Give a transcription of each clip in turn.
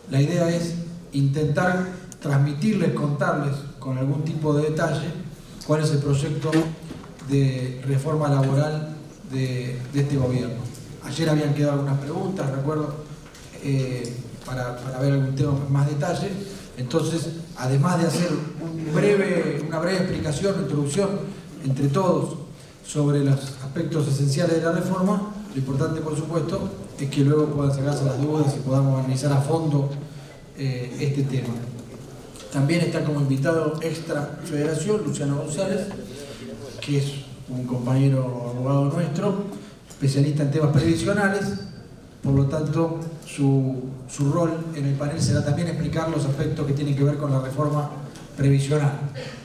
La idea es intentar transmitirles, contarles con algún tipo de detalle cuál es el proyecto de reforma laboral de este gobierno. Ayer habían quedado algunas preguntas, recuerdo, para ver algún tema más detalle. Entonces, además de hacer una breve explicación, introducción entre todos sobre los aspectos esenciales de la reforma, lo importante, por supuesto, es que luego puedan sacarse las dudas y podamos analizar a fondo este tema. También está como invitado extra Federación Luciano González, que es un compañero abogado nuestro, especialista en temas previsionales. Por lo tanto, su rol en el panel será también explicar los aspectos que tienen que ver con la reforma previsional.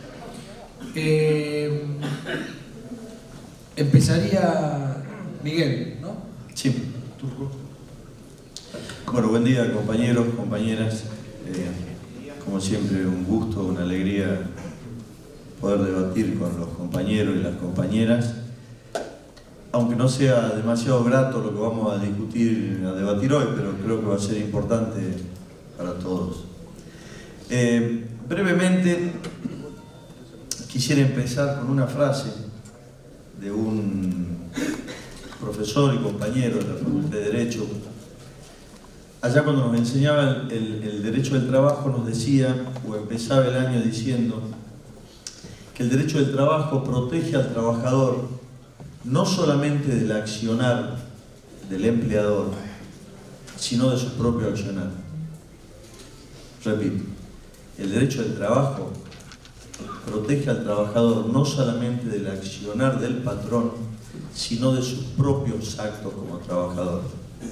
Empezaría Miguel, ¿no? Sí. Bueno, buen día, compañeros, compañeras. Como siempre, un gusto, una alegría poder debatir con los compañeros y las compañeras. Aunque no sea demasiado grato lo que vamos a discutir, a debatir hoy, pero creo que va a ser importante para todos. Brevemente, quisiera empezar con una frase de un profesor y compañero de la Facultad de Derecho. Allá cuando nos enseñaba el derecho del trabajo nos decía, o empezaba el año diciendo, que el derecho del trabajo protege al trabajador no solamente del accionar del empleador, sino de su propio accionar. Repito, el derecho del trabajo protege al trabajador no solamente del accionar del patrón, sino de sus propios actos como trabajador.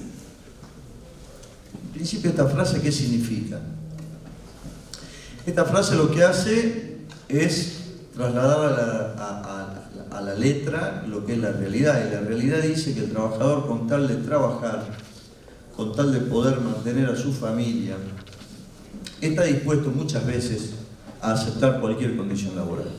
En principio, esta frase, ¿qué significa? Esta frase lo que hace es trasladar a la letra lo que es la realidad, y la realidad dice que el trabajador, con tal de trabajar, con tal de poder mantener a su familia, está dispuesto muchas veces a aceptar cualquier condición laboral.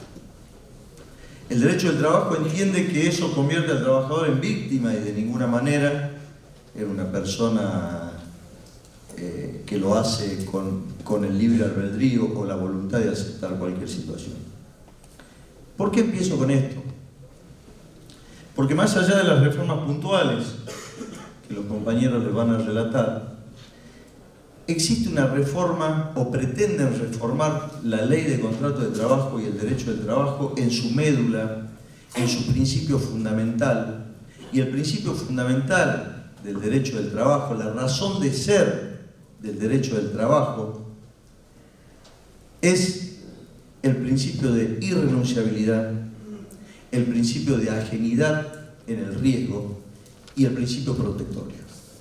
El derecho del trabajo entiende que eso convierte al trabajador en víctima y de ninguna manera en una persona que lo hace con el libre albedrío o la voluntad de aceptar cualquier situación. ¿Por qué empiezo con esto? Porque más allá de las reformas puntuales que los compañeros les van a relatar, existe una reforma, o pretenden reformar, la ley de contrato de trabajo y el derecho del trabajo en su médula, en su principio fundamental. Y el principio fundamental del derecho del trabajo, la razón de ser del derecho del trabajo, es el principio de irrenunciabilidad, el principio de ajenidad en el riesgo y el principio protectorio.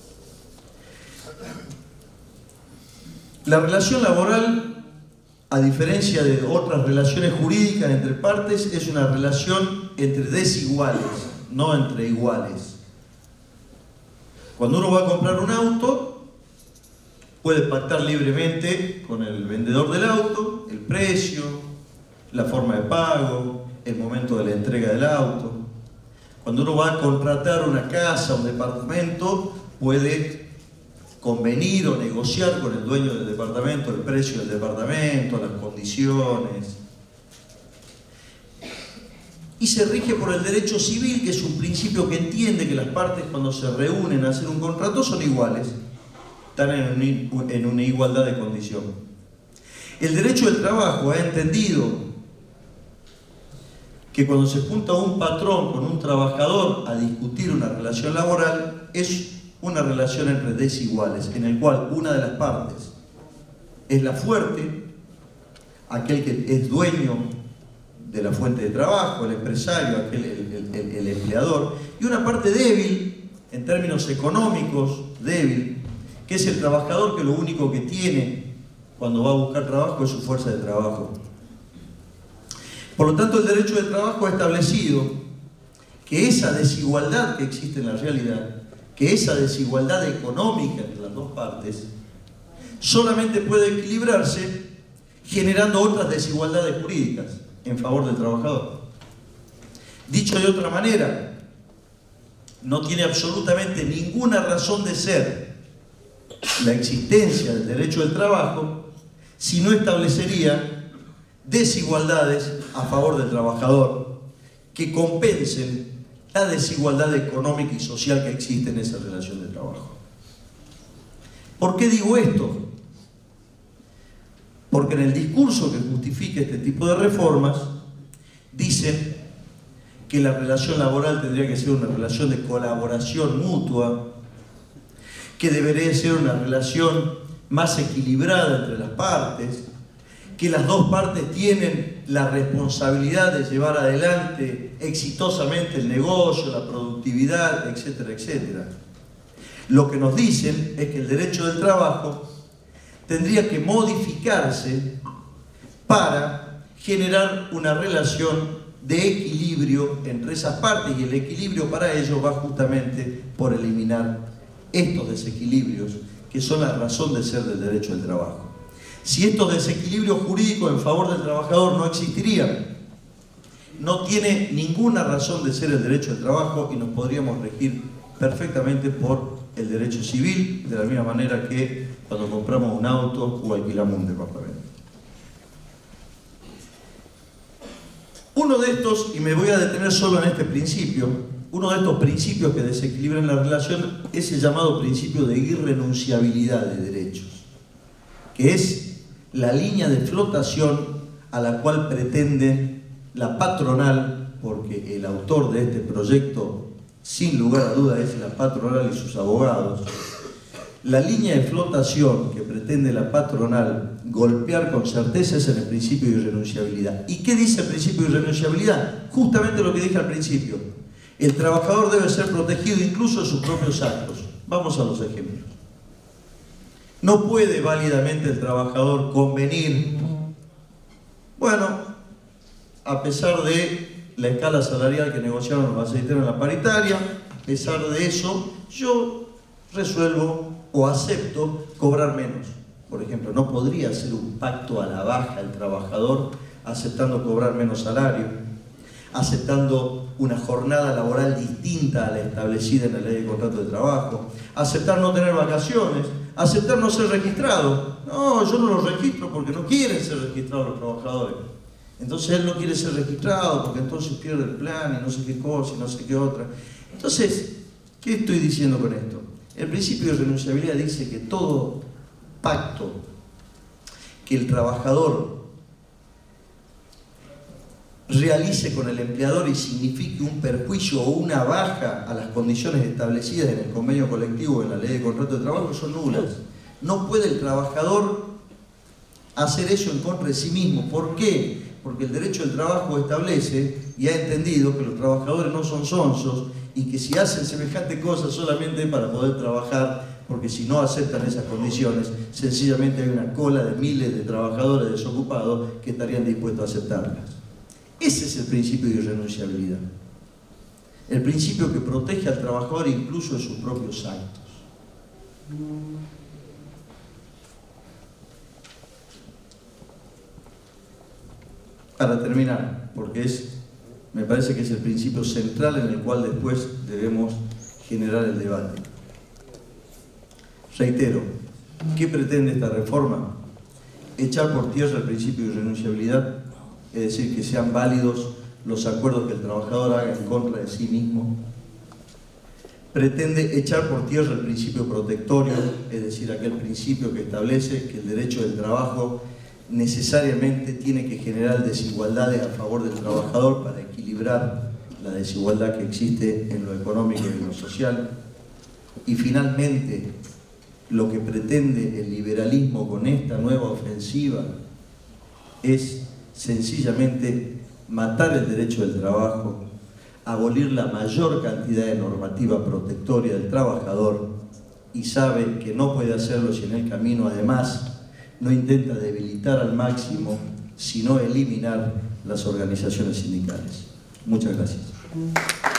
La relación laboral, a diferencia de otras relaciones jurídicas entre partes, es una relación entre desiguales, no entre iguales. Cuando uno va a comprar un auto, puede pactar libremente con el vendedor del auto el precio, la forma de pago, el momento de la entrega del auto. Cuando uno va a contratar una casa, un departamento, puede convenir o negociar con el dueño del departamento el precio del departamento, las condiciones. Y se rige por el derecho civil, que es un principio que entiende que las partes, cuando se reúnen a hacer un contrato, son iguales, están en una igualdad de condición. El derecho del trabajo ha entendido que cuando se junta un patrón con un trabajador a discutir una relación laboral, es una relación entre desiguales, en el cual una de las partes es la fuerte, aquel que es dueño de la fuente de trabajo, el empresario, el empleador, y una parte débil, en términos económicos, débil, que es el trabajador, que lo único que tiene cuando va a buscar trabajo es su fuerza de trabajo. Por lo tanto, el derecho del trabajo ha establecido que esa desigualdad que existe en la realidad, que esa desigualdad económica entre las dos partes, solamente puede equilibrarse generando otras desigualdades jurídicas en favor del trabajador. Dicho de otra manera, no tiene absolutamente ninguna razón de ser la existencia del derecho del trabajo, sino establecería desigualdades a favor del trabajador que compensen la desigualdad económica y social que existe en esa relación de trabajo. ¿Por qué digo esto? Porque en el discurso que justifica este tipo de reformas dicen que la relación laboral tendría que ser una relación de colaboración mutua, que debería ser una relación más equilibrada entre las partes, que las dos partes tienen la responsabilidad de llevar adelante exitosamente el negocio, la productividad, etcétera, etcétera. Lo que nos dicen es que el derecho del trabajo tendría que modificarse para generar una relación de equilibrio entre esas partes, y el equilibrio para ello va justamente por eliminar estos desequilibrios que son la razón de ser del derecho del trabajo. Si estos desequilibrios jurídicos en favor del trabajador no existirían, no tiene ninguna razón de ser el derecho del trabajo y nos podríamos regir perfectamente por el derecho civil, de la misma manera que cuando compramos un auto o alquilamos un departamento. Uno de estos, y me voy a detener solo en este principio, uno de estos principios que desequilibran la relación es el llamado principio de irrenunciabilidad de derechos, que es la línea de flotación a la cual pretende la patronal, porque el autor de este proyecto, sin lugar a duda, es la patronal y sus abogados, la línea de flotación que pretende la patronal golpear con certeza es en el principio de irrenunciabilidad. ¿Y qué dice el principio de irrenunciabilidad? Justamente lo que dije al principio. El trabajador debe ser protegido incluso de sus propios actos. Vamos a los ejemplos. No puede válidamente el trabajador convenir, bueno, a pesar de la escala salarial que negociaron los aceiteros en la paritaria, a pesar de eso, yo resuelvo o acepto cobrar menos. Por ejemplo, no podría ser un pacto a la baja el trabajador aceptando cobrar menos salario, aceptando una jornada laboral distinta a la establecida en la ley de contrato de trabajo, aceptar no tener vacaciones, aceptar no ser registrado. No, yo no lo registro porque no quieren ser registrados los trabajadores. Entonces él no quiere ser registrado porque entonces pierde el plan y no sé qué cosa y no sé qué otra. Entonces, ¿qué estoy diciendo con esto? El principio de renunciabilidad dice que todo pacto que el trabajador realice con el empleador y signifique un perjuicio o una baja a las condiciones establecidas en el convenio colectivo o en la ley de contrato de trabajo son nulas. No puede el trabajador hacer eso en contra de sí mismo. ¿Por qué? Porque el derecho del trabajo establece y ha entendido que los trabajadores no son sonsos y que si hacen semejante cosa solamente para poder trabajar, porque si no aceptan esas condiciones, sencillamente hay una cola de miles de trabajadores desocupados que estarían dispuestos a aceptarlas. Ese es el principio de irrenunciabilidad. El principio que protege al trabajador incluso de sus propios actos. Para terminar, porque me parece que es el principio central en el cual después debemos generar el debate. Reitero, ¿qué pretende esta reforma? Echar por tierra el principio de irrenunciabilidad, es decir, que sean válidos los acuerdos que el trabajador haga en contra de sí mismo. Pretende echar por tierra el principio protectorio, es decir, aquel principio que establece que el derecho del trabajo necesariamente tiene que generar desigualdades a favor del trabajador para equilibrar la desigualdad que existe en lo económico y en lo social. Y finalmente, lo que pretende el liberalismo con esta nueva ofensiva es sencillamente matar el derecho del trabajo, abolir la mayor cantidad de normativa protectoria del trabajador, y sabe que no puede hacerlo si en el camino además no intenta debilitar al máximo, sino eliminar las organizaciones sindicales. Muchas gracias.